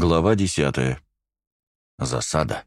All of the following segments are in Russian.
Глава 10. Засада.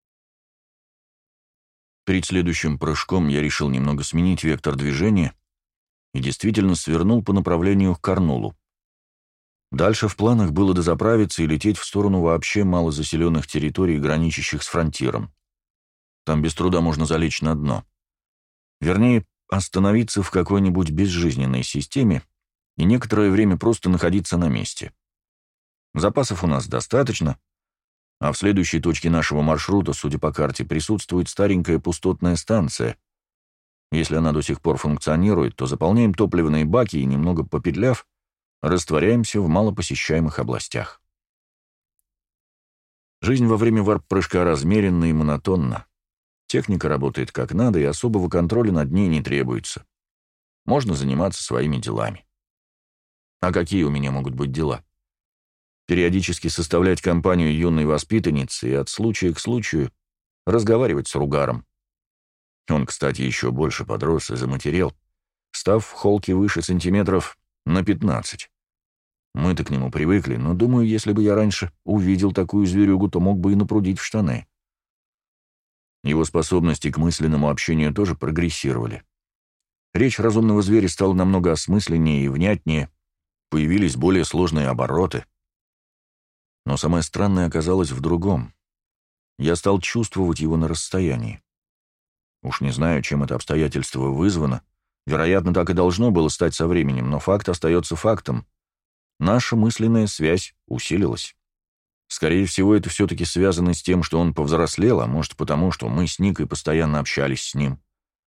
Перед следующим прыжком я решил немного сменить вектор движения и действительно свернул по направлению к Корнулу. Дальше в планах было дозаправиться и лететь в сторону вообще малозаселенных территорий, граничащих с фронтиром. Там без труда можно залечь на дно. Вернее, остановиться в какой-нибудь безжизненной системе и некоторое время просто находиться на месте. Запасов у нас достаточно, а в следующей точке нашего маршрута, судя по карте, присутствует старенькая пустотная станция. Если она до сих пор функционирует, то заполняем топливные баки и, немного попетляв, растворяемся в малопосещаемых областях. Жизнь во время варп-прыжка размеренна и монотонна. Техника работает как надо, и особого контроля над ней не требуется. Можно заниматься своими делами. А какие у меня могут быть дела? Периодически составлять компанию юной воспитанницы и от случая к случаю разговаривать с Ругаром. Он, кстати, еще больше подрос и заматерел, став в холке выше сантиметров на 15. Мы-то к нему привыкли, но, думаю, если бы я раньше увидел такую зверюгу, то мог бы и напрудить в штаны. Его способности к мысленному общению тоже прогрессировали. Речь разумного зверя стала намного осмысленнее и внятнее, появились более сложные обороты. Но самое странное оказалось в другом. Я стал чувствовать его на расстоянии. Уж не знаю, чем это обстоятельство вызвано. Вероятно, так и должно было стать со временем, но факт остается фактом. Наша мысленная связь усилилась. Скорее всего, это все-таки связано с тем, что он повзрослел, а может потому, что мы с Никой постоянно общались с ним.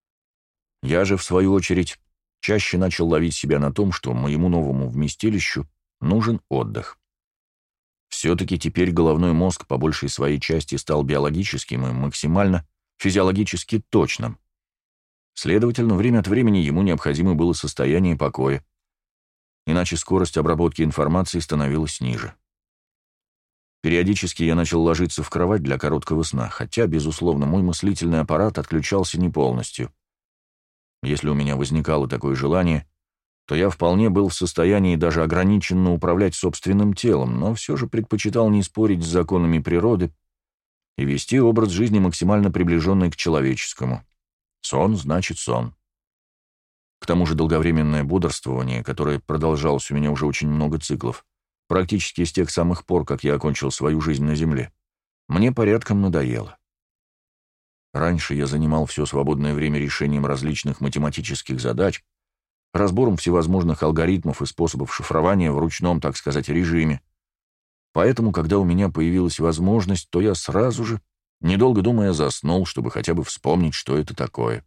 Я же, в свою очередь, чаще начал ловить себя на том, что моему новому вместилищу нужен отдых. Все-таки теперь головной мозг по большей своей части стал биологическим и максимально физиологически точным. Следовательно, время от времени ему необходимо было состояние покоя, иначе скорость обработки информации становилась ниже. Периодически я начал ложиться в кровать для короткого сна, хотя, безусловно, мой мыслительный аппарат отключался не полностью. Если у меня возникало такое желание, то я вполне был в состоянии даже ограниченно управлять собственным телом, но все же предпочитал не спорить с законами природы и вести образ жизни максимально приближенный к человеческому. Сон значит сон. К тому же долговременное бодрствование, которое продолжалось у меня уже очень много циклов, практически с тех самых пор, как я окончил свою жизнь на Земле, мне порядком надоело. Раньше я занимал все свободное время решением различных математических задач, разбором всевозможных алгоритмов и способов шифрования в ручном, так сказать, режиме. Поэтому, когда у меня появилась возможность, то я сразу же, недолго думая, заснул, чтобы хотя бы вспомнить, что это такое.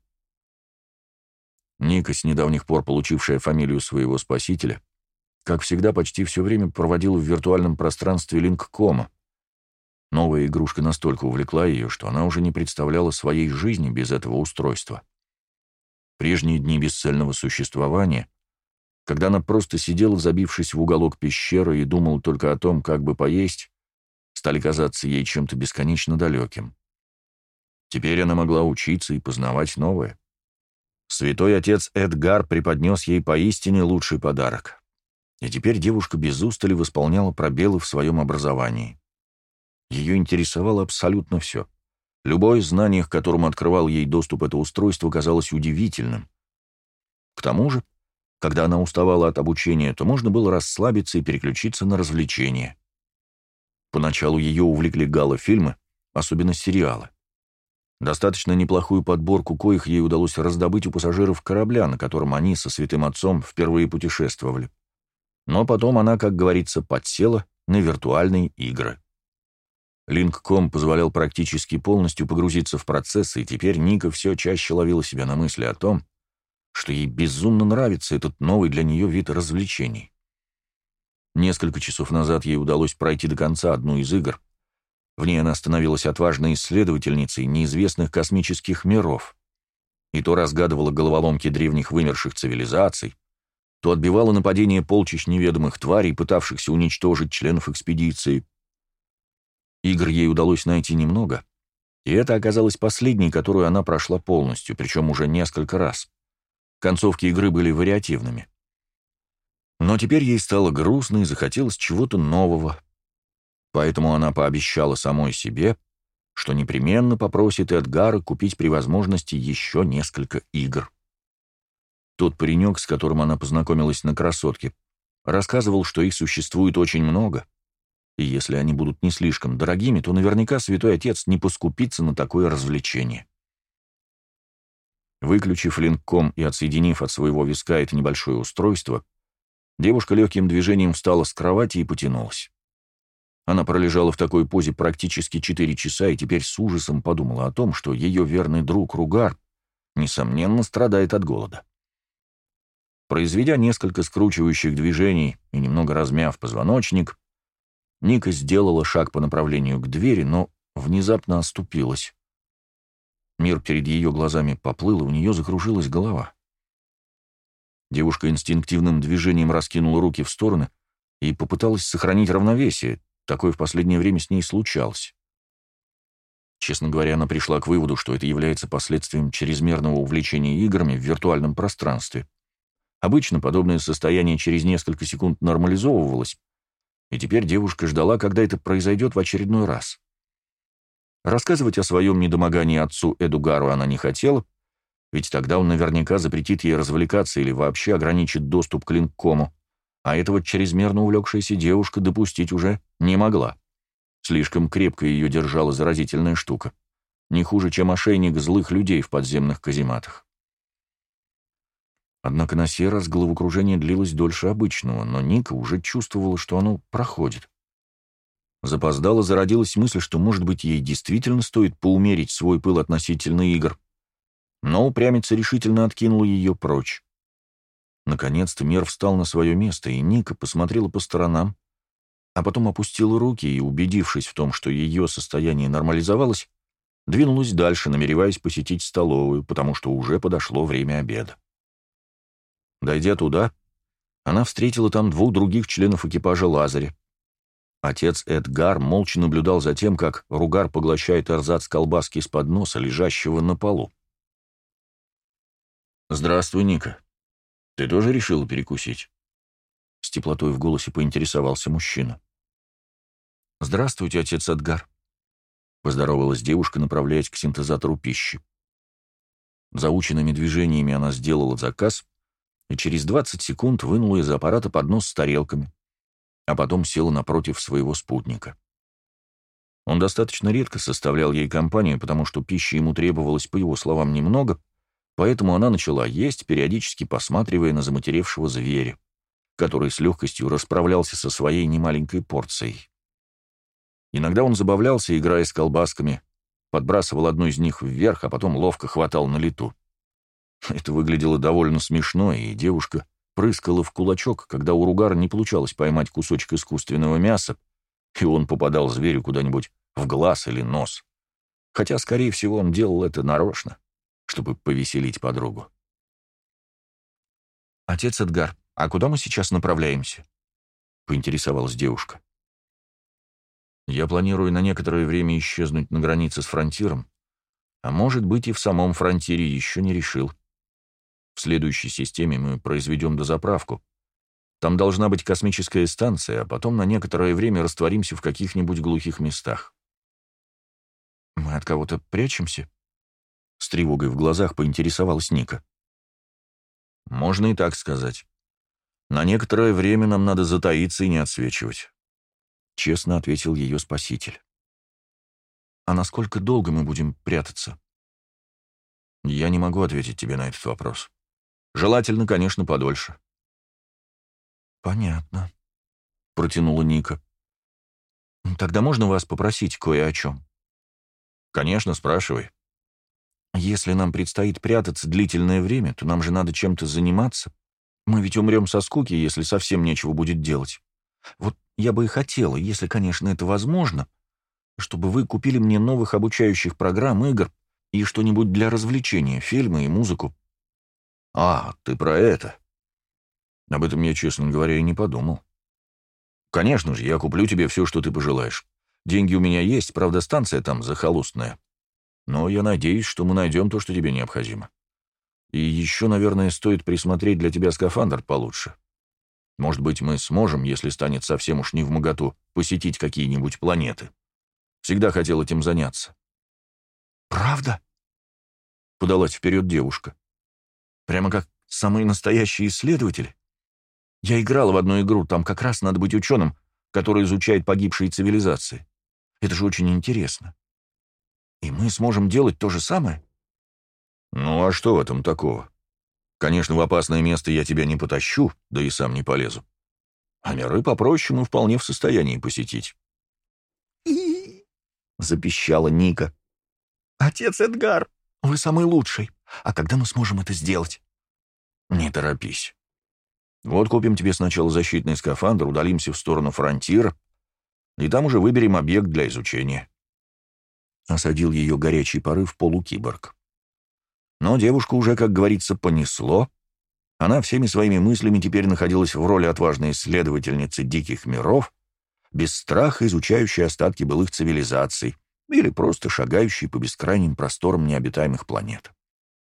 Ника, с недавних пор получившая фамилию своего спасителя, как всегда, почти все время проводила в виртуальном пространстве линккома. Новая игрушка настолько увлекла ее, что она уже не представляла своей жизни без этого устройства. Прежние дни бесцельного существования, когда она просто сидела, забившись в уголок пещеры, и думала только о том, как бы поесть, стали казаться ей чем-то бесконечно далеким. Теперь она могла учиться и познавать новое. Святой отец Эдгар преподнес ей поистине лучший подарок. И теперь девушка без устали восполняла пробелы в своем образовании. Ее интересовало абсолютно все. Любое знание, к которому открывал ей доступ это устройство, казалось удивительным. К тому же, когда она уставала от обучения, то можно было расслабиться и переключиться на развлечения. Поначалу ее увлекли гало-фильмы, особенно сериалы. Достаточно неплохую подборку коих ей удалось раздобыть у пассажиров корабля, на котором они со святым отцом впервые путешествовали. Но потом она, как говорится, подсела на виртуальные игры. Линкком позволял практически полностью погрузиться в процесс, и теперь Ника все чаще ловила себя на мысли о том, что ей безумно нравится этот новый для нее вид развлечений. Несколько часов назад ей удалось пройти до конца одну из игр. В ней она становилась отважной исследовательницей неизвестных космических миров. И то разгадывала головоломки древних вымерших цивилизаций, то отбивала нападение полчищ неведомых тварей, пытавшихся уничтожить членов экспедиции. Игр ей удалось найти немного, и это оказалось последней, которую она прошла полностью, причем уже несколько раз. Концовки игры были вариативными. Но теперь ей стало грустно и захотелось чего-то нового. Поэтому она пообещала самой себе, что непременно попросит Эдгара купить при возможности еще несколько игр. Тот паренек, с которым она познакомилась на «Красотке», рассказывал, что их существует очень много, и если они будут не слишком дорогими, то наверняка святой отец не поскупится на такое развлечение. Выключив линкком и отсоединив от своего виска это небольшое устройство, девушка легким движением встала с кровати и потянулась. Она пролежала в такой позе практически 4 часа и теперь с ужасом подумала о том, что ее верный друг Ругар, несомненно, страдает от голода. Произведя несколько скручивающих движений и немного размяв позвоночник, Ника сделала шаг по направлению к двери, но внезапно оступилась. Мир перед ее глазами поплыл, и у нее закружилась голова. Девушка инстинктивным движением раскинула руки в стороны и попыталась сохранить равновесие. Такое в последнее время с ней случалось. Честно говоря, она пришла к выводу, что это является последствием чрезмерного увлечения играми в виртуальном пространстве. Обычно подобное состояние через несколько секунд нормализовывалось, и теперь девушка ждала, когда это произойдет в очередной раз. Рассказывать о своем недомогании отцу Эдугару она не хотела, ведь тогда он наверняка запретит ей развлекаться или вообще ограничит доступ к линккому, а этого чрезмерно увлекшаяся девушка допустить уже не могла. Слишком крепко ее держала заразительная штука, не хуже, чем ошейник злых людей в подземных казематах. Однако на сей раз головокружение длилось дольше обычного, но Ника уже чувствовала, что оно проходит. Запоздало зародилась мысль, что, может быть, ей действительно стоит поумерить свой пыл относительно игр, но упрямица решительно откинула ее прочь. Наконец-то мир встал на свое место, и Ника посмотрела по сторонам, а потом опустила руки и, убедившись в том, что ее состояние нормализовалось, двинулась дальше, намереваясь посетить столовую, потому что уже подошло время обеда. Дойдя туда, она встретила там 2 других членов экипажа Лазаря. Отец Эдгар молча наблюдал за тем, как Ругар поглощает эрзац колбаски с подноса, лежащего на полу. «Здравствуй, Ника. Ты тоже решила перекусить?» С теплотой в голосе поинтересовался мужчина. «Здравствуйте, отец Эдгар», — поздоровалась девушка, направляясь к синтезатору пищи. Заученными движениями она сделала заказ и через 20 секунд вынула из аппарата поднос с тарелками, а потом села напротив своего спутника. Он достаточно редко составлял ей компанию, потому что пищи ему требовалось, по его словам, немного, поэтому она начала есть, периодически посматривая на заматеревшего зверя, который с легкостью расправлялся со своей немаленькой порцией. Иногда он забавлялся, играя с колбасками, подбрасывал одну из них вверх, а потом ловко хватал на лету. Это выглядело довольно смешно, и девушка прыскала в кулачок, когда у Ругара не получалось поймать кусочек искусственного мяса, и он попадал зверю куда-нибудь в глаз или нос. Хотя, скорее всего, он делал это нарочно, чтобы повеселить подругу. «Отец Эдгар, а куда мы сейчас направляемся?» — поинтересовалась девушка. «Я планирую на некоторое время исчезнуть на границе с фронтиром, а может быть и в самом фронтире, еще не решил. В следующей системе мы произведем дозаправку. Там должна быть космическая станция, а потом на некоторое время растворимся в каких-нибудь глухих местах». «Мы от кого-то прячемся?» С тревогой в глазах поинтересовалась Ника. «Можно и так сказать. На некоторое время нам надо затаиться и не отсвечивать», — честно ответил ее спаситель. «А насколько долго мы будем прятаться?» «Я не могу ответить тебе на этот вопрос. Желательно, конечно, подольше». «Понятно», — протянула Ника. «Тогда можно вас попросить кое о чем?» «Конечно, спрашивай». «Если нам предстоит прятаться длительное время, то нам же надо чем-то заниматься. Мы ведь умрем со скуки, если совсем нечего будет делать. Вот я бы и хотела, если, конечно, это возможно, чтобы вы купили мне новых обучающих программ, игр и что-нибудь для развлечения, фильмы и музыку». «А, ты про это?» Об этом я, честно говоря, и не подумал. «Конечно же, я куплю тебе все, что ты пожелаешь. Деньги у меня есть, правда, станция там захолустная. Но я надеюсь, что мы найдем то, что тебе необходимо. И еще, наверное, стоит присмотреть для тебя скафандр получше. Может быть, мы сможем, если станет совсем уж невмоготу, посетить какие-нибудь планеты. Всегда хотел этим заняться». «Правда?» — подалась вперед девушка. «Прямо как самые настоящие исследователи? Я играла в одну игру, там как раз надо быть ученым, который изучает погибшие цивилизации. Это же очень интересно. И мы сможем делать то же самое?» «Ну а что в этом такого? Конечно, в опасное место я тебя не потащу, да и сам не полезу. А миры попроще мы вполне в состоянии посетить». «И-и-и!» — запищала Ника. «Отец Эдгар, вы самый лучший. А когда мы сможем это сделать?» «Не торопись. Вот купим тебе сначала защитный скафандр, удалимся в сторону фронтира, и там уже выберем объект для изучения». Осадил ее горячий порыв полукиборг. Но девушку уже, как говорится, понесло. Она всеми своими мыслями теперь находилась в роли отважной исследовательницы диких миров, без страха изучающей остатки былых цивилизаций или просто шагающей по бескрайним просторам необитаемых планет.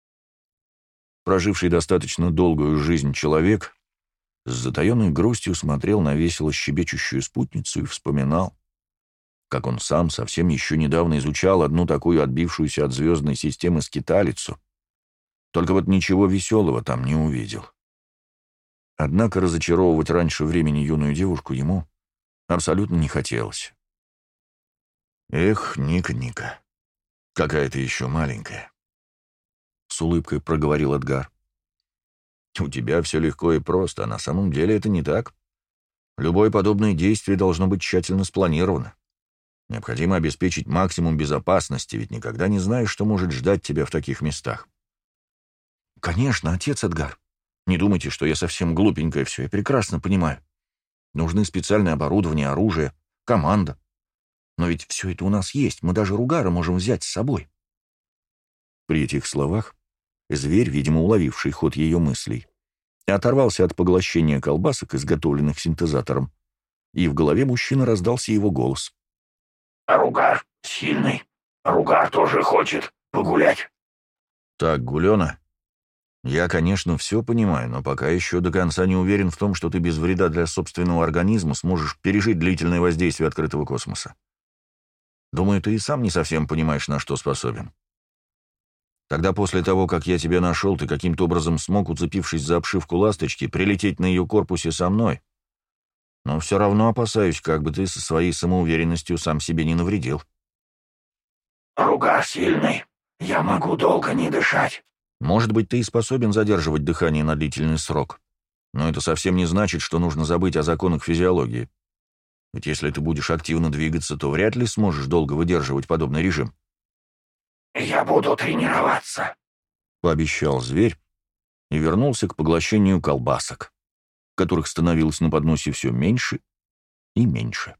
Проживший достаточно долгую жизнь человек с затаенной грустью смотрел на весело щебечущую спутницу и вспоминал, как он сам совсем еще недавно изучал одну такую отбившуюся от звездной системы скиталицу, только вот ничего веселого там не увидел. Однако разочаровывать раньше времени юную девушку ему абсолютно не хотелось. «Эх, Ника, какая ты еще маленькая», — с улыбкой проговорил Эдгар. «У тебя все легко и просто, а на самом деле это не так. Любое подобное действие должно быть тщательно спланировано. Необходимо обеспечить максимум безопасности, ведь никогда не знаешь, что может ждать тебя в таких местах». «Конечно, отец Эдгар. Не думайте, что я совсем глупенькая все, я прекрасно понимаю. Нужны специальное оборудование, оружие, команда. Но ведь все это у нас есть, мы даже Ругара можем взять с собой». При этих словах зверь, видимо, уловивший ход ее мыслей, оторвался от поглощения колбасок, изготовленных синтезатором, и в голове мужчины раздался его голос. «Ругар сильный. Ругар тоже хочет погулять». «Так, Гулена, я, конечно, все понимаю, но пока еще до конца не уверен в том, что ты без вреда для собственного организма сможешь пережить длительное воздействие открытого космоса. Думаю, ты и сам не совсем понимаешь, на что способен. Тогда после того, как я тебя нашел, ты каким-то образом смог, уцепившись за обшивку ласточки, прилететь на ее корпусе со мной. Но все равно опасаюсь, как бы ты со своей самоуверенностью сам себе не навредил». «Ругар сильный. Я могу долго не дышать». «Может быть, ты и способен задерживать дыхание на длительный срок, но это совсем не значит, что нужно забыть о законах физиологии. Ведь если ты будешь активно двигаться, то вряд ли сможешь долго выдерживать подобный режим». «Я буду тренироваться», — пообещал зверь и вернулся к поглощению колбасок, которых становилось на подносе все меньше и меньше.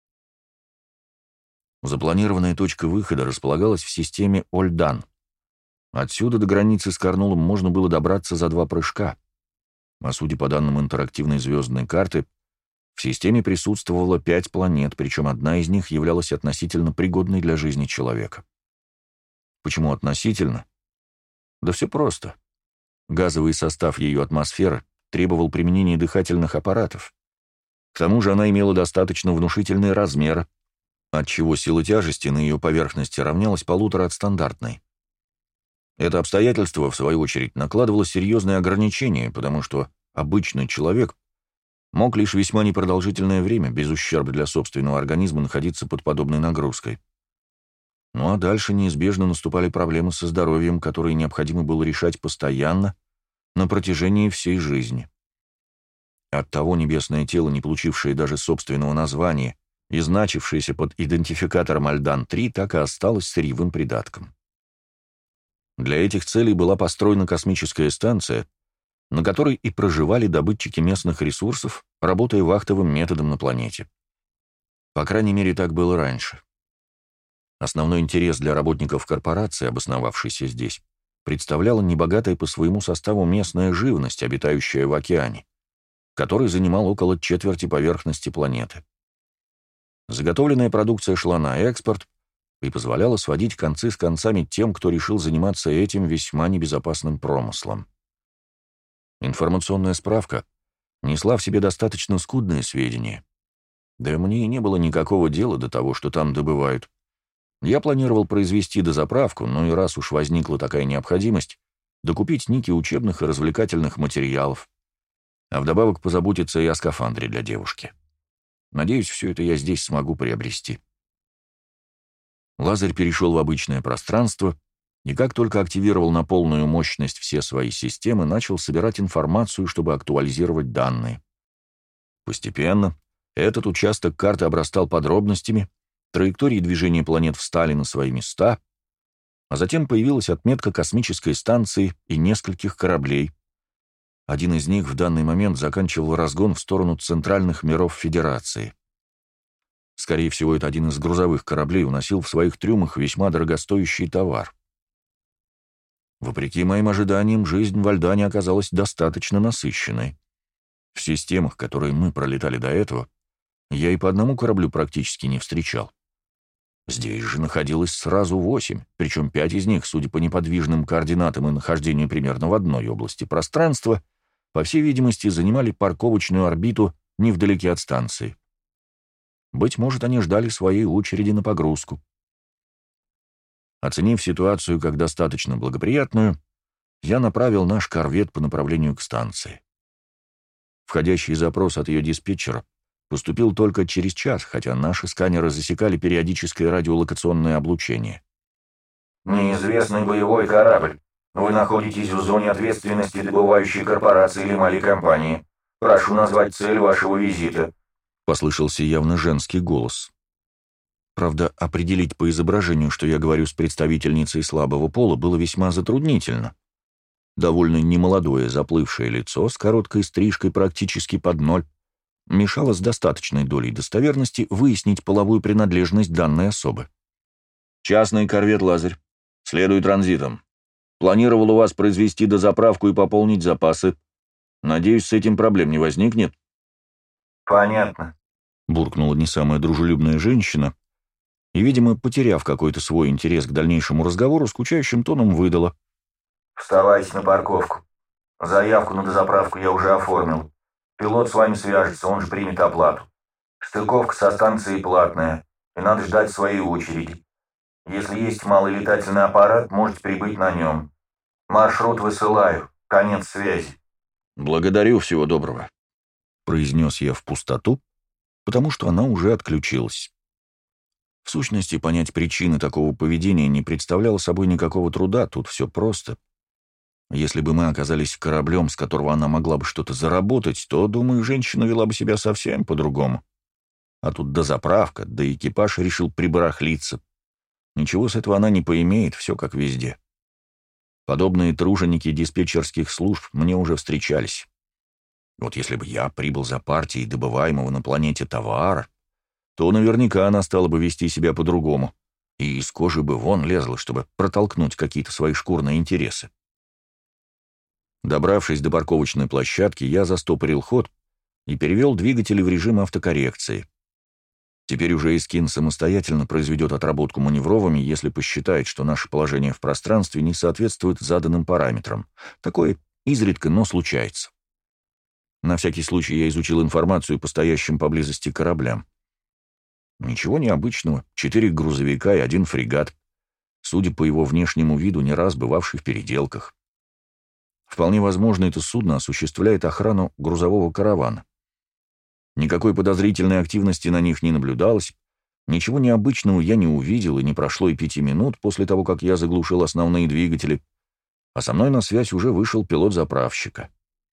Запланированная точка выхода располагалась в системе Ольдан. Отсюда до границы с Карнулом можно было добраться за 2 прыжка, а судя по данным интерактивной звездной карты, в системе присутствовало 5 планет, причем одна из них являлась относительно пригодной для жизни человека. Почему относительно? Да все просто. Газовый состав ее атмосферы требовал применения дыхательных аппаратов. К тому же она имела достаточно внушительный размер, отчего сила тяжести на ее поверхности равнялась 1,5 от стандартной. Это обстоятельство, в свою очередь, накладывало серьезные ограничения, потому что обычный человек мог лишь весьма непродолжительное время, без ущерба для собственного организма, находиться под подобной нагрузкой. Ну а дальше неизбежно наступали проблемы со здоровьем, которые необходимо было решать постоянно, на протяжении всей жизни. Оттого небесное тело, не получившее даже собственного названия и значившееся под идентификатором Альдан-3, так и осталось сырьевым придатком. Для этих целей была построена космическая станция, на которой и проживали добытчики местных ресурсов, работая вахтовым методом на планете. По крайней мере, так было раньше. Основной интерес для работников корпорации, обосновавшейся здесь, представляла небогатая по своему составу местная живность, обитающая в океане, который занимал около четверти поверхности планеты. Заготовленная продукция шла на экспорт и позволяла сводить концы с концами тем, кто решил заниматься этим весьма небезопасным промыслом. Информационная справка несла в себе достаточно скудные сведения. Да и мне и не было никакого дела до того, что там добывают. Я планировал произвести дозаправку, но и раз уж возникла такая необходимость, докупить ники учебных и развлекательных материалов, а вдобавок позаботиться и о скафандре для девушки. Надеюсь, все это я здесь смогу приобрести. Лазарь перешел в обычное пространство, и как только активировал на полную мощность все свои системы, начал собирать информацию, чтобы актуализировать данные. Постепенно этот участок карты обрастал подробностями, траектории движения планет встали на свои места, а затем появилась отметка космической станции и нескольких кораблей. Один из них в данный момент заканчивал разгон в сторону центральных миров Федерации. Скорее всего, это один из грузовых кораблей уносил в своих трюмах весьма дорогостоящий товар. Вопреки моим ожиданиям, жизнь в Альдане оказалась достаточно насыщенной. В системах, которые мы пролетали до этого, я и по одному кораблю практически не встречал. Здесь же находилось сразу 8, причем 5 из них, судя по неподвижным координатам и нахождению примерно в одной области пространства, по всей видимости, занимали парковочную орбиту невдалеке от станции. Быть может, они ждали своей очереди на погрузку. Оценив ситуацию как достаточно благоприятную, я направил наш корвет по направлению к станции. Входящий запрос от ее диспетчера поступил только через час, хотя наши сканеры засекали периодическое радиолокационное облучение. Неизвестный боевой корабль. Вы находитесь в зоне ответственности добывающей корпорации или малой компании. Прошу назвать цель вашего визита. Послышался явно женский голос. Правда, определить по изображению, что я говорю с представительницей слабого пола, было весьма затруднительно. Довольно немолодое заплывшее лицо с короткой стрижкой практически под ноль мешало с достаточной долей достоверности выяснить половую принадлежность данной особы. «Частный корвет «Лазарь». Следует транзитом. Планировал у вас произвести дозаправку и пополнить запасы. Надеюсь, с этим проблем не возникнет?» Понятно. Буркнула не самая дружелюбная женщина и, видимо, потеряв какой-то свой интерес к дальнейшему разговору, скучающим тоном выдала. Вставайте на парковку. Заявку на дозаправку я уже оформил. Пилот с вами свяжется, он же примет оплату. Стыковка со станцией платная, и надо ждать своей очереди. Если есть малый летательный аппарат, можете прибыть на нем. Маршрут высылаю. Конец связи. «Благодарю, всего доброго», — произнес я в пустоту, потому что она уже отключилась. В сущности, понять причины такого поведения не представляло собой никакого труда, тут все просто. Если бы мы оказались кораблем, с которого она могла бы что-то заработать, то, думаю, женщина вела бы себя совсем по-другому. А тут дозаправка, да и экипаж решил прибарахлиться. Ничего с этого она не поимеет, все как везде. Подобные труженики диспетчерских служб мне уже встречались. Вот если бы я прибыл за партией добываемого на планете товара, то наверняка она стала бы вести себя по-другому, и из кожи бы вон лезла, чтобы протолкнуть какие-то свои шкурные интересы. Добравшись до парковочной площадки, я застопорил ход и перевел двигатели в режим автокоррекции. Теперь уже Искин самостоятельно произведет отработку маневровыми, если посчитает, что наше положение в пространстве не соответствует заданным параметрам. Такое изредка, но случается. На всякий случай я изучил информацию по стоящим поблизости кораблям. Ничего необычного. 4 грузовика и 1 фрегат. Судя по его внешнему виду, не раз бывавший в переделках. Вполне возможно, это судно осуществляет охрану грузового каравана. Никакой подозрительной активности на них не наблюдалось, ничего необычного я не увидел, и не прошло и 5 минут после того, как я заглушил основные двигатели, а со мной на связь уже вышел пилот заправщика.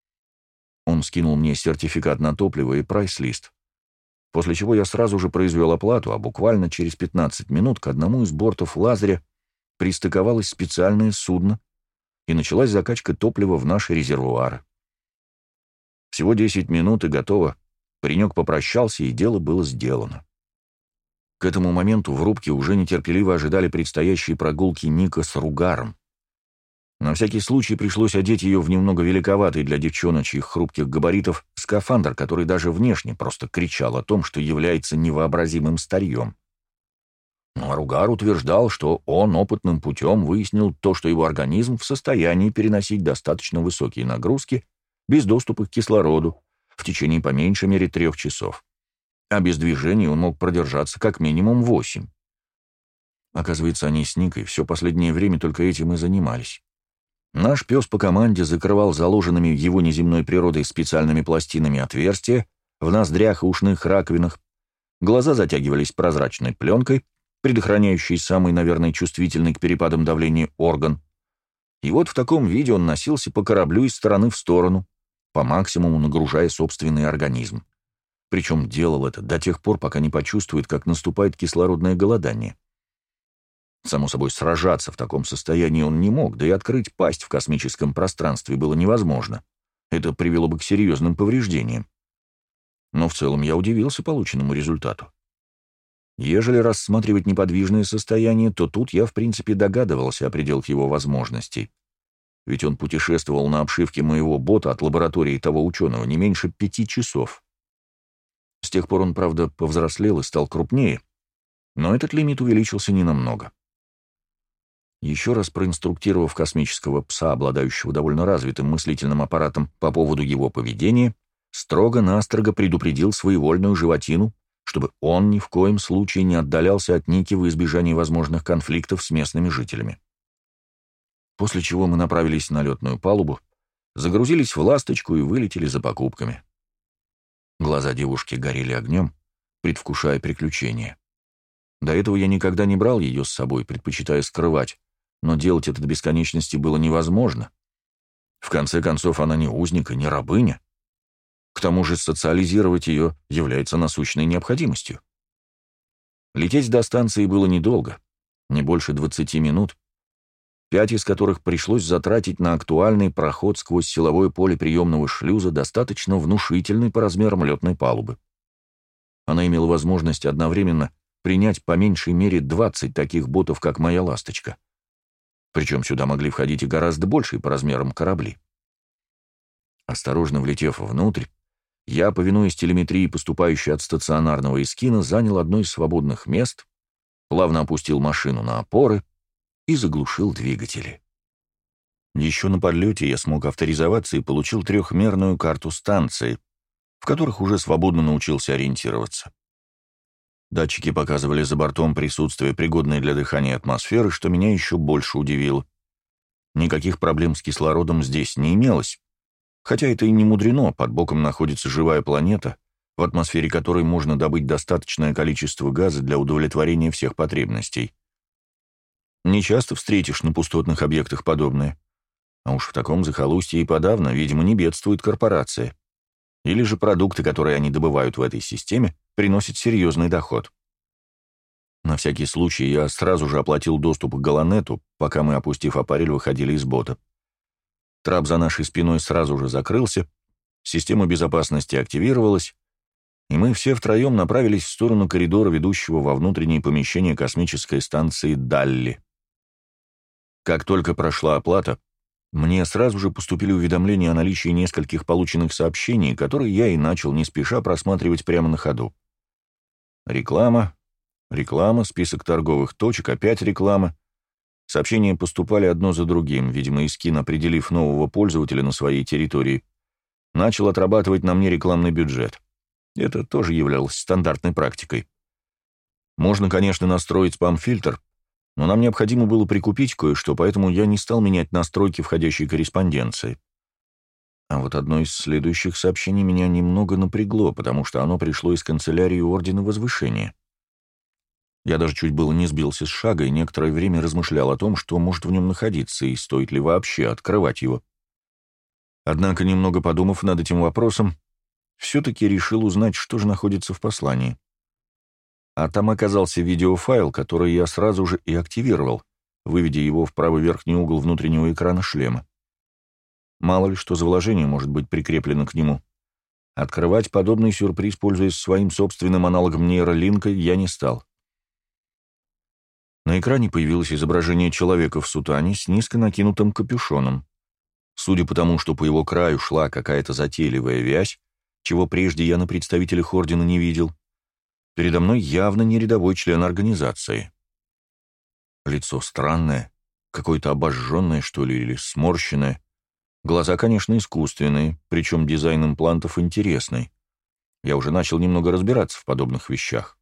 Он скинул мне сертификат на топливо и прайс-лист, после чего я сразу же произвел оплату, а буквально через 15 минут к одному из бортов «Лазаря» пристыковалось специальное судно, и началась закачка топлива в наши резервуары. Всего 10 минут и готово. Паренек попрощался, и дело было сделано. К этому моменту в рубке уже нетерпеливо ожидали предстоящие прогулки Ника с Ругаром. На всякий случай пришлось одеть ее в немного великоватый для девчоночьих хрупких габаритов скафандр, который даже внешне просто кричал о том, что является невообразимым старьем. Ну, а Ругар утверждал, что он опытным путем выяснил то, что его организм в состоянии переносить достаточно высокие нагрузки без доступа к кислороду, в течение по меньшей мере 3 часов, а без движения он мог продержаться как минимум 8. Оказывается, они с Никой все последнее время только этим и занимались. Наш пес по команде закрывал заложенными его неземной природой специальными пластинами отверстия в ноздрях и ушных раковинах, глаза затягивались прозрачной пленкой, предохраняющей самый, наверное, чувствительный к перепадам давления орган. И вот в таком виде он носился по кораблю из стороны в сторону, по максимуму нагружая собственный организм. Причем делал это до тех пор, пока не почувствует, как наступает кислородное голодание. Само собой, сражаться в таком состоянии он не мог, да и открыть пасть в космическом пространстве было невозможно. Это привело бы к серьезным повреждениям. Но в целом я удивился полученному результату. Ежели рассматривать неподвижное состояние, то тут я, в принципе, догадывался о пределах его возможностей. Ведь он путешествовал на обшивке моего бота от лаборатории того ученого не меньше 5 часов. С тех пор он, правда, повзрослел и стал крупнее, но этот лимит увеличился ненамного. Еще раз проинструктировав космического пса, обладающего довольно развитым мыслительным аппаратом по поводу его поведения, строго-настрого предупредил своевольную животину, чтобы он ни в коем случае не отдалялся от Ники во избежание возможных конфликтов с местными жителями. После чего мы направились на летную палубу, загрузились в «Ласточку» и вылетели за покупками. Глаза девушки горели огнем, предвкушая приключения. До этого я никогда не брал ее с собой, предпочитая скрывать, но делать это до бесконечности было невозможно. В конце концов, она не узник и не рабыня. К тому же социализировать ее является насущной необходимостью. Лететь до станции было недолго, не больше 20 минут, 5 из которых пришлось затратить на актуальный проход сквозь силовое поле приемного шлюза, достаточно внушительный по размерам летной палубы. Она имела возможность одновременно принять по меньшей мере 20 таких ботов, как моя «Ласточка». Причем сюда могли входить и гораздо большие по размерам корабли. Осторожно влетев внутрь, я, повинуясь телеметрии, поступающей от стационарного эскина, занял одно из свободных мест, плавно опустил машину на опоры и заглушил двигатели. Еще на подлете я смог авторизоваться и получил 3-мерную карту станции, в которых уже свободно научился ориентироваться. Датчики показывали за бортом присутствие пригодной для дыхания атмосферы, что меня еще больше удивило. Никаких проблем с кислородом здесь не имелось, хотя это и не мудрено, под боком находится живая планета, в атмосфере которой можно добыть достаточное количество газа для удовлетворения всех потребностей. Не часто встретишь на пустотных объектах подобное, а уж в таком захолустье и подавно, видимо, не бедствует корпорация. Или же продукты, которые они добывают в этой системе, приносят серьезный доход. На всякий случай я сразу же оплатил доступ к Галанету, пока мы, опустив аппарель, выходили из бота. Трап за нашей спиной сразу же закрылся, система безопасности активировалась, и мы все втроем направились в сторону коридора, ведущего во внутреннее помещение космической станции Далли. Как только прошла оплата, мне сразу же поступили уведомления о наличии нескольких полученных сообщений, которые я и начал не спеша просматривать прямо на ходу. Реклама, список торговых точек, опять реклама. Сообщения поступали одно за другим, видимо, Искин, определив нового пользователя на своей территории, начал отрабатывать на мне рекламный бюджет. Это тоже являлось стандартной практикой. Можно, конечно, настроить спам-фильтр, но нам необходимо было прикупить кое-что, поэтому я не стал менять настройки входящей корреспонденции. А вот одно из следующих сообщений меня немного напрягло, потому что оно пришло из канцелярии Ордена Возвышения. Я даже чуть было не сбился с шага и некоторое время размышлял о том, что может в нем находиться и стоит ли вообще открывать его. Однако, немного подумав над этим вопросом, все-таки решил узнать, что же находится в послании. А там оказался видеофайл, который я сразу же и активировал, выведя его в правый верхний угол внутреннего экрана шлема. Мало ли что за вложение может быть прикреплено к нему. Открывать подобный сюрприз, пользуясь своим собственным аналогом нейролинка, я не стал. На экране появилось изображение человека в сутане с низко накинутым капюшоном. Судя по тому, что по его краю шла какая-то затейливая вязь, чего прежде я на представителях Ордена не видел, передо мной явно не рядовой член организации. Лицо странное, какое-то обожженное, что ли, или сморщенное, Глаза, конечно, искусственные, причем дизайн имплантов интересный. Я уже начал немного разбираться в подобных вещах.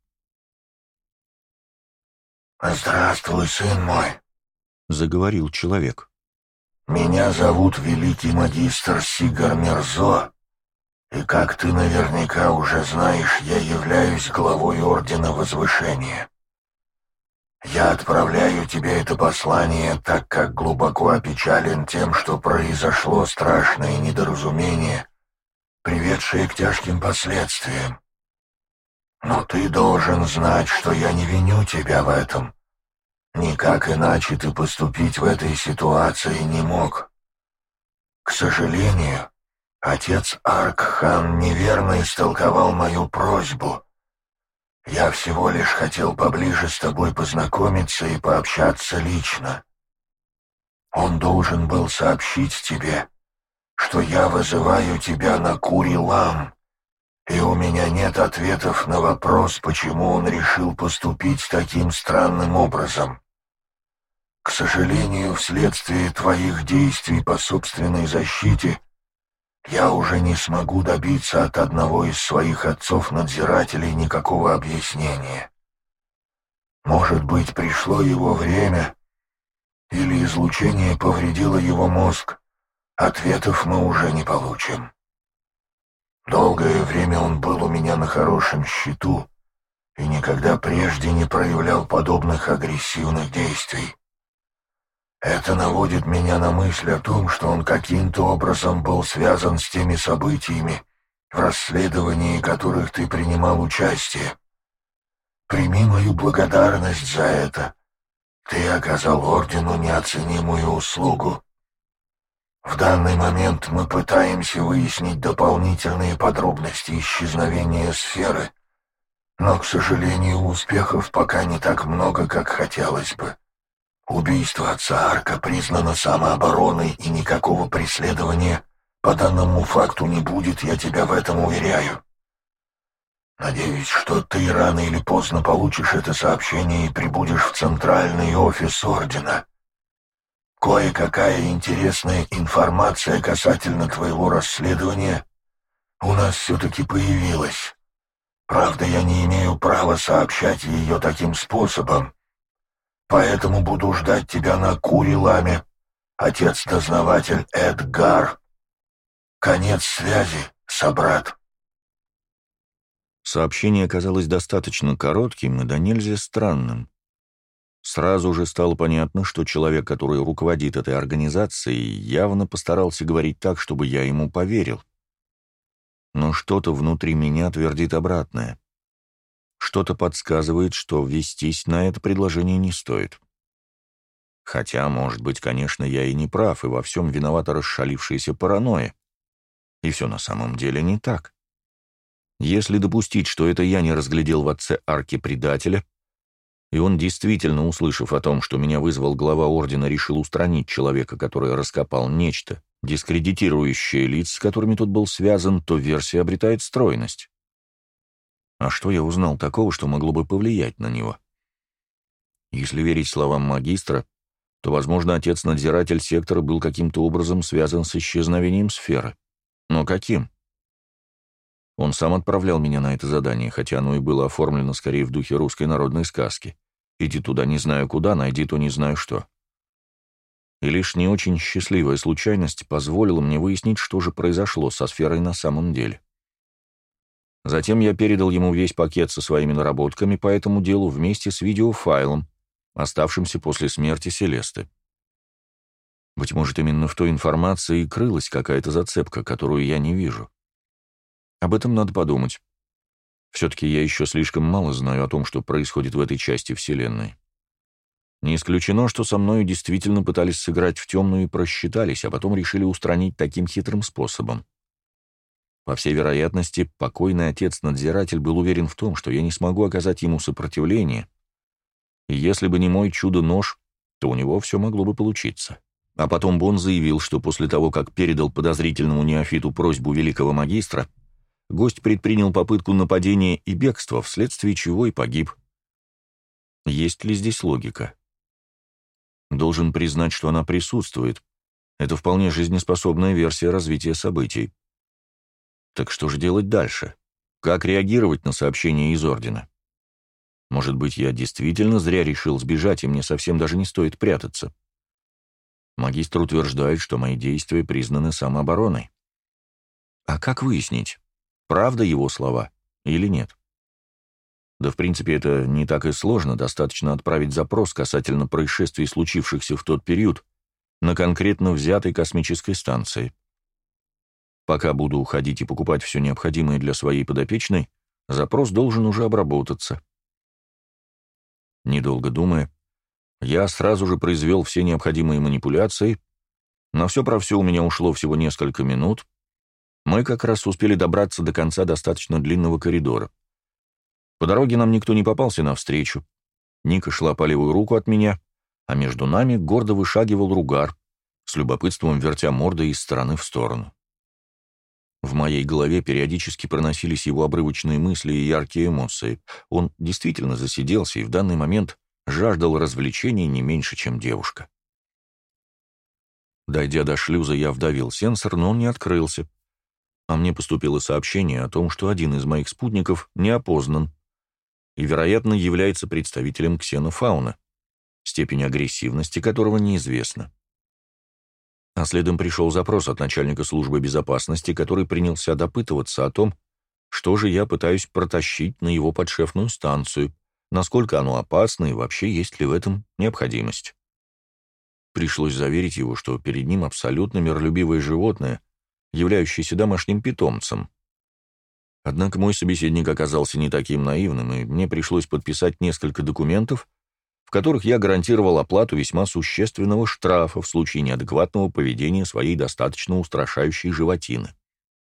«Здравствуй, сын мой», — заговорил человек. «меня зовут Великий Магистр Сигар Мерзо, и, как ты наверняка уже знаешь, я являюсь главой Ордена Возвышения. Я отправляю тебе это послание, так как глубоко опечален тем, что произошло страшное недоразумение, приведшее к тяжким последствиям. Но ты должен знать, что я не виню тебя в этом. Никак иначе ты поступить в этой ситуации не мог. К сожалению, отец Аркхан неверно истолковал мою просьбу. Я всего лишь хотел поближе с тобой познакомиться и пообщаться лично. Он должен был сообщить тебе, что я вызываю тебя на Кури-Лам, и у меня нет ответов на вопрос, почему он решил поступить таким странным образом. К сожалению, вследствие твоих действий по собственной защите, я уже не смогу добиться от одного из своих отцов-надзирателей никакого объяснения. Может быть, пришло его время, или излучение повредило его мозг, ответов мы уже не получим. Долгое время он был у меня на хорошем счету и никогда прежде не проявлял подобных агрессивных действий. Это наводит меня на мысль о том, что он каким-то образом был связан с теми событиями, в расследовании которых ты принимал участие. Прими мою благодарность за это. Ты оказал Ордену неоценимую услугу. В данный момент мы пытаемся выяснить дополнительные подробности исчезновения сферы, но, к сожалению, успехов пока не так много, как хотелось бы. Убийство отца Арка признано самообороной, и никакого преследования по данному факту не будет, я тебя в этом уверяю. Надеюсь, что ты рано или поздно получишь это сообщение и прибудешь в центральный офис Ордена. Кое-какая интересная информация касательно твоего расследования у нас все-таки появилась. Правда, я не имею права сообщать ее таким способом, поэтому буду ждать тебя на Кури-Ламе, отец-дознаватель Эдгар. Конец связи, собрат». Сообщение оказалось достаточно коротким и до нельзя странным. Сразу же стало понятно, что человек, который руководит этой организацией, явно постарался говорить так, чтобы я ему поверил. Но что-то внутри меня твердит обратное. Что-то подсказывает, что вестись на это предложение не стоит. Хотя, может быть, конечно, я и не прав, и во всем виновата расшалившаяся паранойя. И все на самом деле не так. Если допустить, что это я не разглядел в отце Арки предателя, и он действительно, услышав о том, что меня вызвал глава Ордена, решил устранить человека, который раскопал нечто, дискредитирующее лиц, с которыми тот был связан, то версия обретает стройность. А что я узнал такого, что могло бы повлиять на него? Если верить словам магистра, то, возможно, отец-надзиратель сектора был каким-то образом связан с исчезновением сферы. Но каким? Он сам отправлял меня на это задание, хотя оно и было оформлено скорее в духе русской народной сказки. «Иди туда не знаю куда, найди то не знаю что». И лишь не очень счастливая случайность позволила мне выяснить, что же произошло со сферой на самом деле. Затем я передал ему весь пакет со своими наработками по этому делу вместе с видеофайлом, оставшимся после смерти Селесты. Быть может, именно в той информации и крылась какая-то зацепка, которую я не вижу. Об этом надо подумать. Все-таки я еще слишком мало знаю о том, что происходит в этой части Вселенной. Не исключено, что со мною действительно пытались сыграть в темную и просчитались, а потом решили устранить таким хитрым способом. По всей вероятности, покойный отец-надзиратель был уверен в том, что я не смогу оказать ему сопротивление, и если бы не мой чудо-нож, то у него все могло бы получиться. А потом бы он заявил, что после того, как передал подозрительному неофиту просьбу великого магистра, гость предпринял попытку нападения и бегства, вследствие чего и погиб. Есть ли здесь логика? Должен признать, что она присутствует, Это вполне жизнеспособная версия развития событий. Так что же делать дальше? Как реагировать на сообщение из Ордена? Может быть, я действительно зря решил сбежать, и мне совсем даже не стоит прятаться? Магистр утверждает, что мои действия признаны самообороной. А как выяснить, правда его слова или нет? Да, в принципе, это не так и сложно, достаточно отправить запрос касательно происшествий, случившихся в тот период, на конкретно взятой космической станции. Пока буду уходить и покупать все необходимое для своей подопечной, запрос должен уже обработаться. Недолго думая, я сразу же произвел все необходимые манипуляции. На все про все у меня ушло всего несколько минут. Мы как раз успели добраться до конца достаточно длинного коридора. По дороге нам никто не попался навстречу. Ника шла по левую руку от меня, а между нами гордо вышагивал Ругар, с любопытством вертя мордой из стороны в сторону. В моей голове периодически проносились его обрывочные мысли и яркие эмоции. Он действительно засиделся и в данный момент жаждал развлечений не меньше, чем девушка. Дойдя до шлюза, я вдавил сенсор, но он не открылся. А мне поступило сообщение о том, что один из моих спутников не опознан и, вероятно, является представителем ксенофауна, степень агрессивности которого неизвестна. А следом пришел запрос от начальника службы безопасности, который принялся допытываться о том, что же я пытаюсь протащить на его подшефную станцию, насколько оно опасно и вообще есть ли в этом необходимость. Пришлось заверить его, что перед ним абсолютно миролюбивое животное, являющееся домашним питомцем. Однако мой собеседник оказался не таким наивным, и мне пришлось подписать несколько документов, в которых я гарантировал оплату весьма существенного штрафа в случае неадекватного поведения своей достаточно устрашающей животины.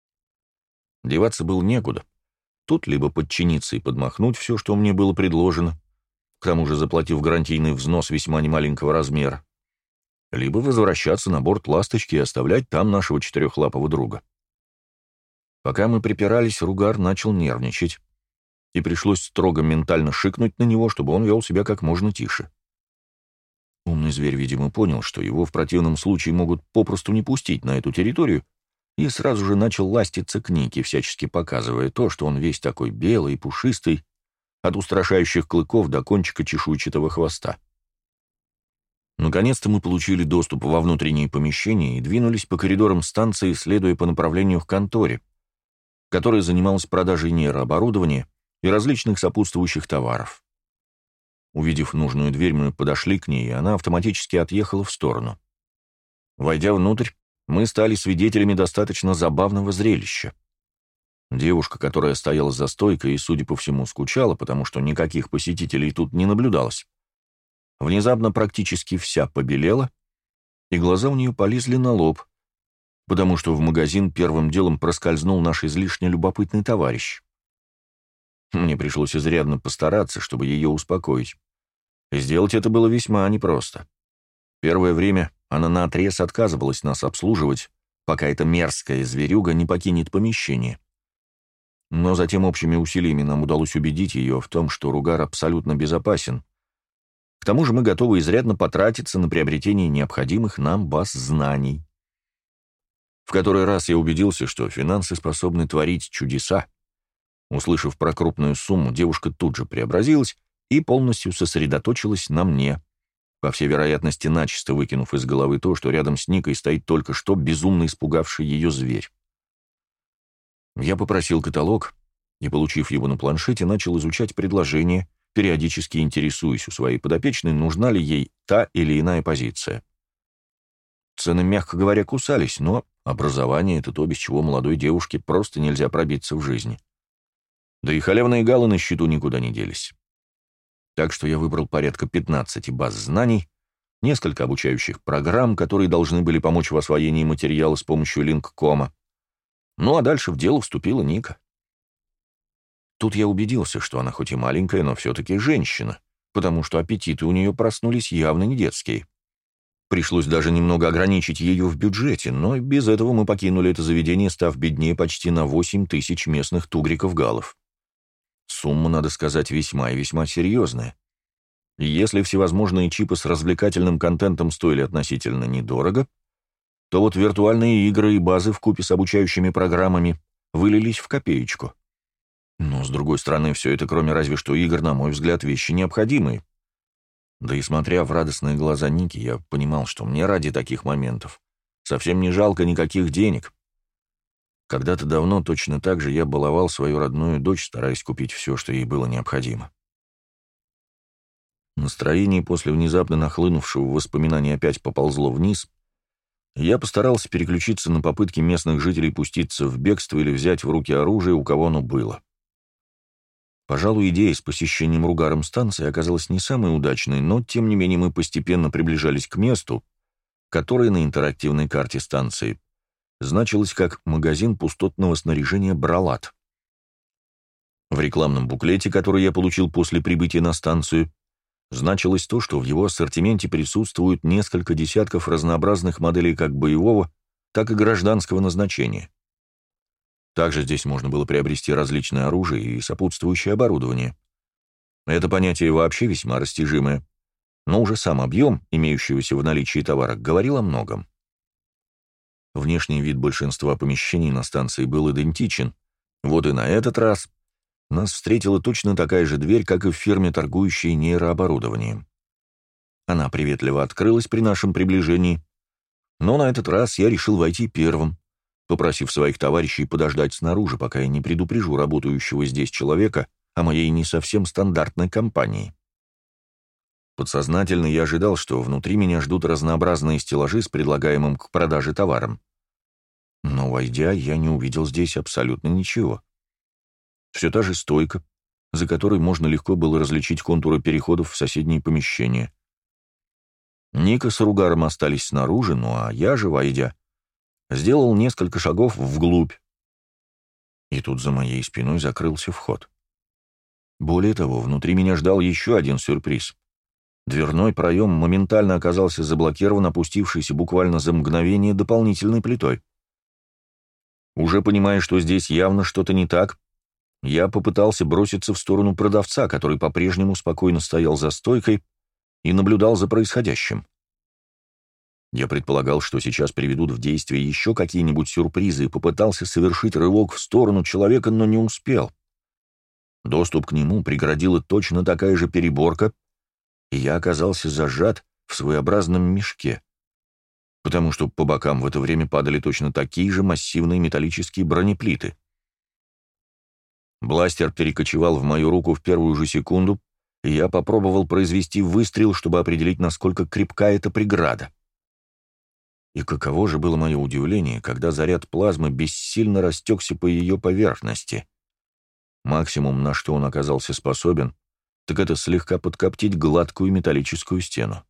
Деваться было некуда. Тут либо подчиниться и подмахнуть все, что мне было предложено, к тому же заплатив гарантийный взнос весьма немаленького размера, либо возвращаться на борт «Ласточки» и оставлять там нашего четырехлапого друга. Пока мы припирались, Ругар начал нервничать, и пришлось строго ментально шикнуть на него, чтобы он вел себя как можно тише. Умный зверь, видимо, понял, что его в противном случае могут попросту не пустить на эту территорию, и сразу же начал ластиться к Нике, всячески показывая то, что он весь такой белый и пушистый, от устрашающих клыков до кончика чешуйчатого хвоста. Наконец-то мы получили доступ во внутренние помещения и двинулись по коридорам станции, следуя по направлению к конторе, которая занималась продажей нейрооборудования и различных сопутствующих товаров. Увидев нужную дверь, мы подошли к ней, и она автоматически отъехала в сторону. Войдя внутрь, мы стали свидетелями достаточно забавного зрелища. Девушка, которая стояла за стойкой и, судя по всему, скучала, потому что никаких посетителей тут не наблюдалось, внезапно практически вся побелела, и глаза у нее полезли на лоб, потому что в магазин первым делом проскользнул наш излишне любопытный товарищ. Мне пришлось изрядно постараться, чтобы ее успокоить. И сделать это было весьма непросто. Первое время она наотрез отказывалась нас обслуживать, пока эта мерзкая зверюга не покинет помещение. Но затем общими усилиями нам удалось убедить ее в том, что Ругар абсолютно безопасен. К тому же мы готовы изрядно потратиться на приобретение необходимых нам баз знаний. В который раз я убедился, что финансы способны творить чудеса. Услышав про крупную сумму, девушка тут же преобразилась и полностью сосредоточилась на мне, по всей вероятности начисто выкинув из головы то, что рядом с Никой стоит только что безумно испугавший ее зверь. Я попросил каталог и, получив его на планшете, начал изучать предложения, периодически интересуясь у своей подопечной, нужна ли ей та или иная позиция. Цены, мягко говоря, кусались, но образование — это то, без чего молодой девушке просто нельзя пробиться в жизни. Да и халявные галы на счету никуда не делись. Так что я выбрал порядка 15 баз знаний, несколько обучающих программ, которые должны были помочь в освоении материала с помощью линк-кома. Ну а дальше в дело вступила Ника. Тут я убедился, что она хоть и маленькая, но все-таки женщина, потому что аппетиты у нее проснулись явно не детские. Пришлось даже немного ограничить ее в бюджете, но без этого мы покинули это заведение, став беднее почти на 8 тысяч местных тугриков-галов. Сумма, надо сказать, весьма и весьма серьезная. И если всевозможные чипы с развлекательным контентом стоили относительно недорого, то вот виртуальные игры и базы вкупе с обучающими программами вылились в копеечку. Но, с другой стороны, все это, кроме разве что игр, на мой взгляд, вещи необходимые. Да и смотря в радостные глаза Ники, я понимал, что мне ради таких моментов совсем не жалко никаких денег. Когда-то давно точно так же я баловал свою родную дочь, стараясь купить все, что ей было необходимо. Настроение после внезапно нахлынувшего воспоминания опять поползло вниз. Я постарался переключиться на попытки местных жителей пуститься в бегство или взять в руки оружие, у кого оно было. Пожалуй, идея с посещением Ругаром станции оказалась не самой удачной, но, тем не менее, мы постепенно приближались к месту, которое на интерактивной карте станции значилось как магазин пустотного снаряжения «Бралат». В рекламном буклете, который я получил после прибытия на станцию, значилось то, что в его ассортименте присутствуют несколько десятков разнообразных моделей как боевого, так и гражданского назначения. Также здесь можно было приобрести различное оружие и сопутствующее оборудование. Это понятие вообще весьма растяжимое, но уже сам объем, имеющегося в наличии товара, говорил о многом. Внешний вид большинства помещений на станции был идентичен. Вот и на этот раз нас встретила точно такая же дверь, как и в фирме, торгующей нейрооборудованием. Она приветливо открылась при нашем приближении, но на этот раз я решил войти первым, попросив своих товарищей подождать снаружи, пока я не предупрежу работающего здесь человека о моей не совсем стандартной компании. Подсознательно я ожидал, что внутри меня ждут разнообразные стеллажи с предлагаемым к продаже товаром. Но, войдя, я не увидел здесь абсолютно ничего. Все та же стойка, за которой можно легко было различить контуры переходов в соседние помещения. Ника с Ругаром остались снаружи, ну а я же, войдя, сделал несколько шагов вглубь. И тут за моей спиной закрылся вход. Более того, внутри меня ждал еще один сюрприз. Дверной проем моментально оказался заблокирован, опустившейся буквально за мгновение дополнительной плитой. Уже понимая, что здесь явно что-то не так, я попытался броситься в сторону продавца, который по-прежнему спокойно стоял за стойкой и наблюдал за происходящим. Я предполагал, что сейчас приведут в действие еще какие-нибудь сюрпризы, и попытался совершить рывок в сторону человека, но не успел. Доступ к нему преградила точно такая же переборка, и я оказался зажат в своеобразном мешке, потому что по бокам в это время падали точно такие же массивные металлические бронеплиты. Бластер перекочевал в мою руку в первую же секунду, и я попробовал произвести выстрел, чтобы определить, насколько крепка эта преграда. И каково же было мое удивление, когда заряд плазмы бессильно растекся по ее поверхности. Максимум, на что он оказался способен, так это слегка подкоптить гладкую металлическую стену.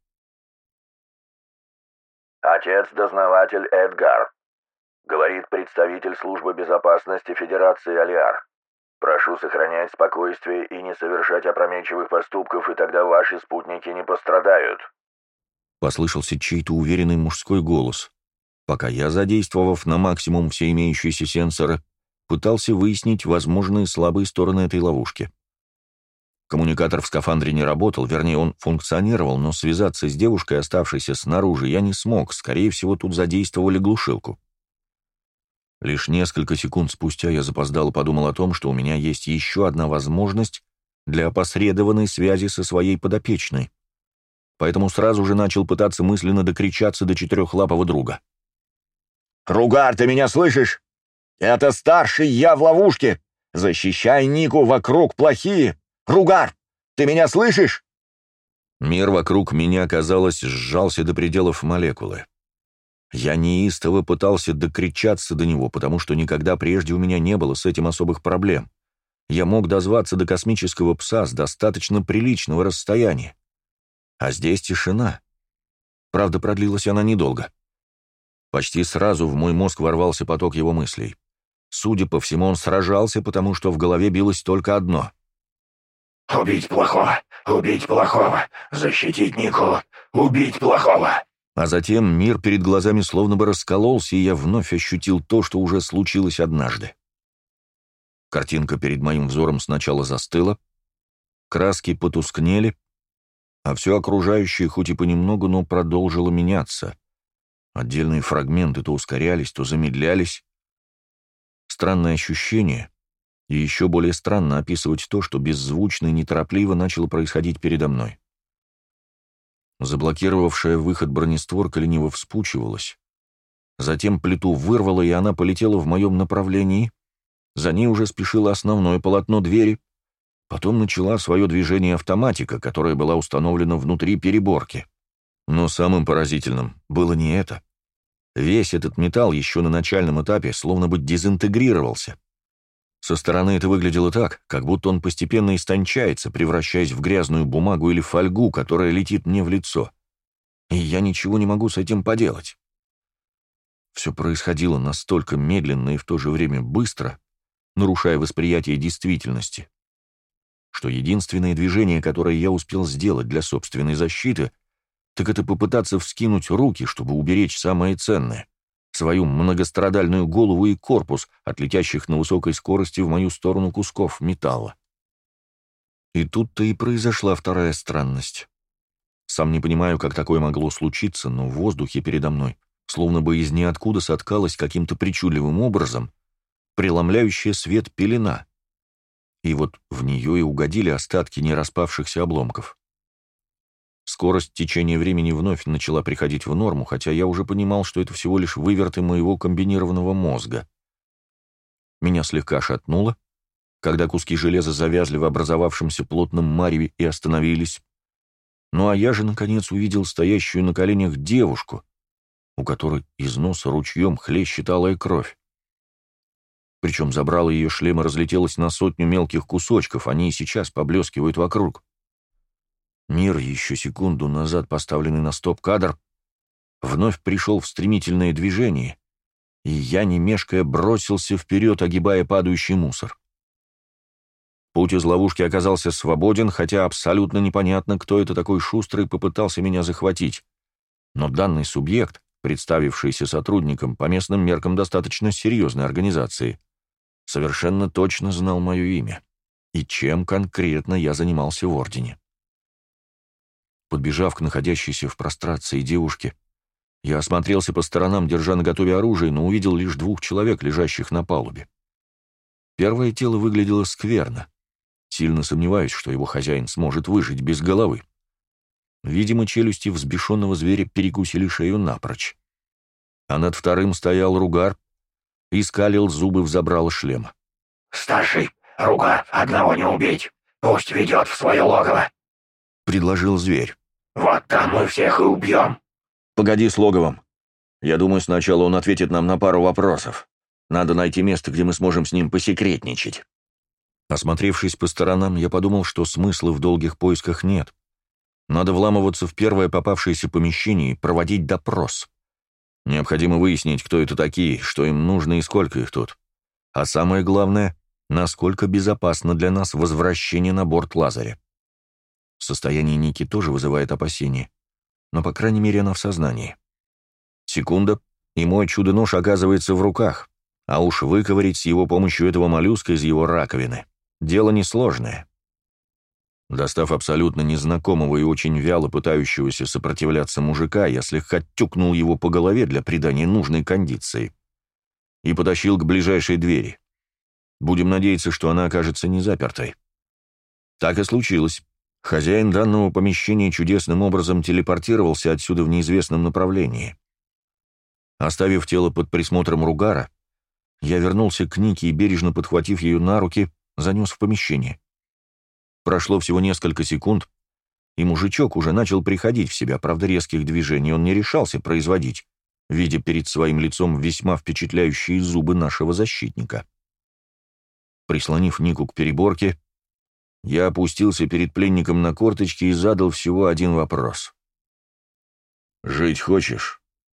«Отец-дознаватель Эдгар», — говорит представитель службы безопасности Федерации Алиар. «Прошу сохранять спокойствие и не совершать опрометчивых поступков, и тогда ваши спутники не пострадают». Послышался чей-то уверенный мужской голос, пока я, задействовав на максимум все имеющиеся сенсоры, пытался выяснить возможные слабые стороны этой ловушки. Коммуникатор в скафандре не работал, вернее, он функционировал, но связаться с девушкой, оставшейся снаружи, я не смог, скорее всего, тут задействовали глушилку. Лишь несколько секунд спустя я запоздало подумал о том, что у меня есть еще одна возможность для опосредованной связи со своей подопечной, поэтому сразу же начал пытаться мысленно докричаться до четырехлапого друга. «Ругар, ты меня слышишь? Это старший я в ловушке! Защищай Нику, вокруг плохие! Ругар, ты меня слышишь?» Мир вокруг меня, казалось, сжался до пределов молекулы. Я неистово пытался докричаться до него, потому что никогда прежде у меня не было с этим особых проблем. Я мог дозваться до космического пса с достаточно приличного расстояния. А здесь тишина. Правда, продлилась она недолго. Почти сразу в мой мозг ворвался поток его мыслей. Судя по всему, он сражался, потому что в голове билось только одно. «Убить плохого! Убить плохого! Защитить Нику! Убить плохого!» А затем мир перед глазами словно бы раскололся, и я вновь ощутил то, что уже случилось однажды. Картинка перед моим взором сначала застыла, краски потускнели, а все окружающее хоть и понемногу, но продолжило меняться. Отдельные фрагменты то ускорялись, то замедлялись. Странное ощущение, и еще более странно описывать то, что беззвучно и неторопливо начало происходить передо мной. Заблокировавшая выход бронестворка лениво вспучивалась. Затем плиту вырвало, и она полетела в моем направлении. За ней уже спешило основное полотно двери. Потом начала свое движение автоматика, которая была установлена внутри переборки. Но самым поразительным было не это. Весь этот металл еще на начальном этапе словно бы дезинтегрировался. Со стороны это выглядело так, как будто он постепенно истончается, превращаясь в грязную бумагу или фольгу, которая летит мне в лицо. И я ничего не могу с этим поделать. Все происходило настолько медленно и в то же время быстро, нарушая восприятие действительности, что единственное движение, которое я успел сделать для собственной защиты, так это попытаться вскинуть руки, чтобы уберечь самое ценное — свою многострадальную голову и корпус от летящих на высокой скорости в мою сторону кусков металла. И тут-то и произошла вторая странность. Сам не понимаю, как такое могло случиться, но в воздухе передо мной словно бы из ниоткуда соткалась каким-то причудливым образом преломляющая свет пелена. И вот в нее и угодили остатки нераспавшихся обломков. Скорость течения времени вновь начала приходить в норму, хотя я уже понимал, что это всего лишь выверты моего комбинированного мозга. Меня слегка шатнуло, когда куски железа завязли в образовавшемся плотном мареве и остановились. Ну а я же, наконец, увидел стоящую на коленях девушку, у которой из носа ручьем хлещет алая кровь. Причем забрало ее шлема разлетелось на 100 мелких кусочков, они и сейчас поблескивают вокруг. Мир, еще секунду назад поставленный на стоп-кадр, вновь пришел в стремительное движение, и я, не мешкая, бросился вперед, огибая падающий мусор. Путь из ловушки оказался свободен, хотя абсолютно непонятно, кто это такой шустрый попытался меня захватить. Но данный субъект, представившийся сотрудником по местным меркам достаточно серьезной организации, совершенно точно знал мое имя и чем конкретно я занимался в Ордене. Подбежав к находящейся в прострации девушке, я осмотрелся по сторонам, держа наготове оружие, но увидел лишь 2 человек, лежащих на палубе. Первое тело выглядело скверно. Сильно сомневаюсь, что его хозяин сможет выжить без головы. Видимо, челюсти взбешенного зверя перекусили шею напрочь. А над вторым стоял Ругар и скалил зубы в забрало шлема. «Старший, Ругар, одного не убить. Пусть ведет в свое логово», — предложил зверь. «Вот там мы всех и убьем». «Погоди с логовом. Я думаю, сначала он ответит нам на пару вопросов. Надо найти место, где мы сможем с ним посекретничать». Осмотревшись по сторонам, я подумал, что смысла в долгих поисках нет. Надо вламываться в первое попавшееся помещение и проводить допрос. Необходимо выяснить, кто это такие, что им нужно и сколько их тут. А самое главное, насколько безопасно для нас возвращение на борт Лазаря. Состояние Ники тоже вызывает опасения, но, по крайней мере, она в сознании. Секунда, и мой чудо-нож оказывается в руках, а уж выковырять с его помощью этого моллюска из его раковины — дело несложное. Достав абсолютно незнакомого и очень вяло пытающегося сопротивляться мужика, я слегка тюкнул его по голове для придания нужной кондиции и потащил к ближайшей двери. Будем надеяться, что она окажется не запертой. Так и случилось. Хозяин данного помещения чудесным образом телепортировался отсюда в неизвестном направлении. Оставив тело под присмотром Ругара, я вернулся к Нике и, бережно подхватив ее на руки, занес в помещение. Прошло всего несколько секунд, и мужичок уже начал приходить в себя, правда, резких движений он не решался производить, видя перед своим лицом весьма впечатляющие зубы нашего защитника. Прислонив Нику к переборке, я опустился перед пленником на корточки и задал всего один вопрос. «Жить хочешь?»